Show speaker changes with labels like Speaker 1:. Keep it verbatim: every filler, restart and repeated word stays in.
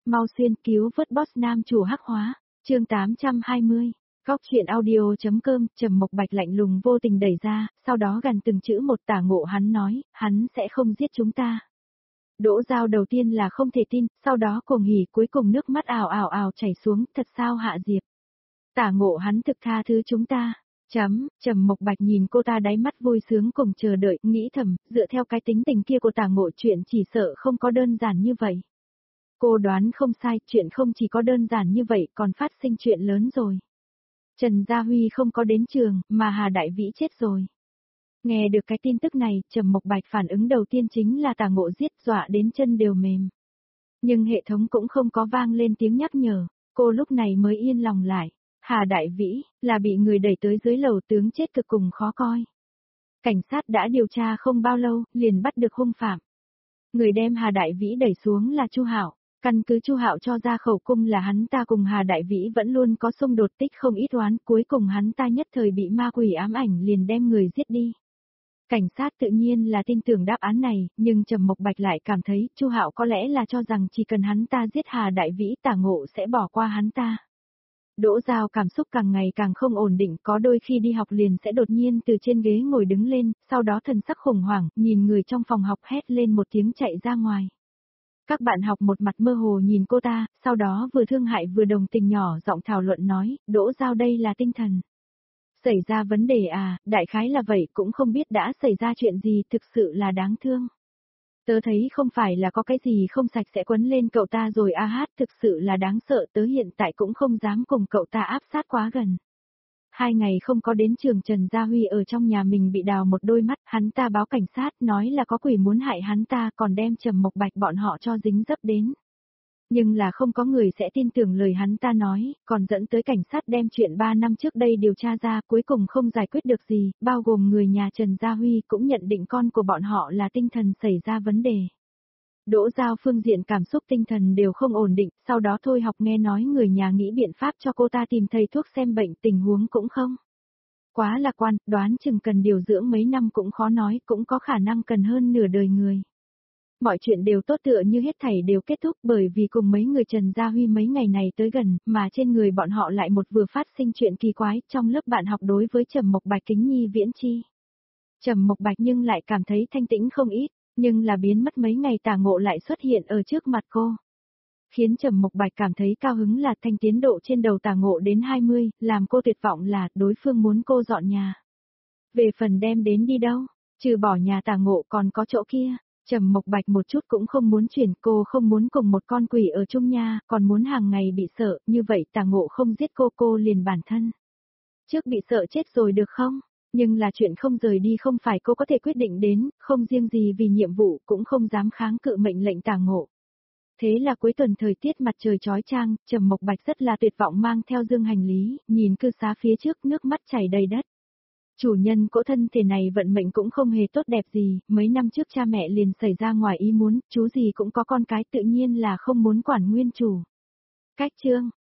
Speaker 1: mau xuyên cứu vớt boss nam chủ hắc hóa, chương tám trăm hai mươi. Góc chuyện audio.com, Trầm Mộc Bạch lạnh lùng vô tình đẩy ra, sau đó gần từng chữ một tả ngộ hắn nói, hắn sẽ không giết chúng ta. Đỗ Giao đầu tiên là không thể tin, sau đó cuồng hỉ, cuối cùng nước mắt ào ào ào chảy xuống, thật sao Hạ Diệp? Tả ngộ hắn thực tha thứ chúng ta. Chấm, Trầm Mộc Bạch nhìn cô ta đáy mắt vui sướng cùng chờ đợi, nghĩ thầm, dựa theo cái tính tình kia của tả ngộ chuyện chỉ sợ không có đơn giản như vậy. Cô đoán không sai, chuyện không chỉ có đơn giản như vậy, còn phát sinh chuyện lớn rồi. Trần Gia Huy không có đến trường, mà Hà Đại Vĩ chết rồi. Nghe được cái tin tức này, Trầm Mộc Bạch phản ứng đầu tiên chính là tả ngộ giết, dọa đến chân đều mềm. Nhưng hệ thống cũng không có vang lên tiếng nhắc nhở, cô lúc này mới yên lòng lại. Hà Đại Vĩ, là bị người đẩy tới dưới lầu, tướng chết cực cùng khó coi. Cảnh sát đã điều tra không bao lâu, liền bắt được hung phạm. Người đem Hà Đại Vĩ đẩy xuống là Chu Hạo. Căn cứ Chu Hạo cho ra khẩu cung là hắn ta cùng Hà Đại Vĩ vẫn luôn có xung đột, tích không ít oán, cuối cùng hắn ta nhất thời bị ma quỷ ám ảnh liền đem người giết đi. Cảnh sát tự nhiên là tin tưởng đáp án này, nhưng Trầm Mộc Bạch lại cảm thấy Chu Hạo có lẽ là cho rằng chỉ cần hắn ta giết Hà Đại Vĩ, tả ngộ sẽ bỏ qua hắn ta. Đỗ Giao cảm xúc càng ngày càng không ổn định, có đôi khi đi học liền sẽ đột nhiên từ trên ghế ngồi đứng lên, sau đó thần sắc khủng hoảng, nhìn người trong phòng học hét lên một tiếng chạy ra ngoài. Các bạn học một mặt mơ hồ nhìn cô ta, sau đó vừa thương hại vừa đồng tình nhỏ giọng thảo luận nói, Đỗ Giao đây là tinh thần. Xảy ra vấn đề à, đại khái là vậy, cũng không biết đã xảy ra chuyện gì, thực sự là đáng thương. Tớ thấy không phải là có cái gì không sạch sẽ quấn lên cậu ta rồi a hát, thực sự là đáng sợ, tớ hiện tại cũng không dám cùng cậu ta áp sát quá gần. Hai ngày không có đến trường, Trần Gia Huy ở trong nhà mình bị đào một đôi mắt, hắn ta báo cảnh sát nói là có quỷ muốn hại hắn ta, còn đem Trầm Mộc Bạch bọn họ cho dính dấp đến. Nhưng là không có người sẽ tin tưởng lời hắn ta nói, còn dẫn tới cảnh sát đem chuyện ba năm trước đây điều tra ra, cuối cùng không giải quyết được gì, bao gồm người nhà Trần Gia Huy cũng nhận định con của bọn họ là tinh thần xảy ra vấn đề. Đỗ Giao phương diện cảm xúc tinh thần đều không ổn định, sau đó thôi học nghe nói người nhà nghĩ biện pháp cho cô ta tìm thầy thuốc xem bệnh, tình huống cũng không quá lạc quan, đoán chừng cần điều dưỡng mấy năm cũng khó nói, cũng có khả năng cần hơn nửa đời người. Mọi chuyện đều tốt tựa như hết thảy đều kết thúc, bởi vì cùng mấy người Trần Gia Huy mấy ngày này tới gần, mà trên người bọn họ lại một vừa phát sinh chuyện kỳ quái, trong lớp bạn học đối với Trầm Mộc Bạch kính nhi viễn chi. Trầm Mộc Bạch nhưng lại cảm thấy thanh tĩnh không ít, nhưng là biến mất mấy ngày tả ngộ lại xuất hiện ở trước mặt cô. Khiến Trầm Mộc Bạch cảm thấy cao hứng là thanh tiến độ trên đầu tả ngộ đến hai mươi, làm cô tuyệt vọng là đối phương muốn cô dọn nhà. Về phần đem đến đi đâu, trừ bỏ nhà tả ngộ còn có chỗ kia. Trầm Mộc Bạch một chút cũng không muốn chuyển, cô không muốn cùng một con quỷ ở chung nha, còn muốn hàng ngày bị sợ, như vậy tả ngộ không giết cô cô liền bản thân. Trước bị sợ chết rồi được không? Nhưng là chuyện không rời đi không phải cô có thể quyết định đến, không riêng gì vì nhiệm vụ cũng không dám kháng cự mệnh lệnh tả ngộ. Thế là cuối tuần thời tiết mặt trời chói chang, Trầm Mộc Bạch rất là tuyệt vọng mang theo dương hành lý, nhìn cư xá phía trước nước mắt chảy đầy đất. Chủ nhân cỗ thân thể này vận mệnh cũng không hề tốt đẹp gì, mấy năm trước cha mẹ liền xảy ra ngoài ý muốn, chú gì cũng có con cái tự nhiên là không muốn quản nguyên chủ. Cách chương,